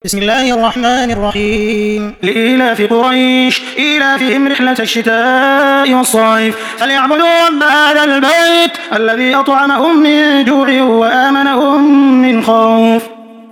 بسم الله الرحمن الرحيم لإيلاف قريش إيلافهم رحلة الشتاء والصيف فليعبدوا رب هذا البيت الذي أطعمهم من جوع وآمنهم من خوف.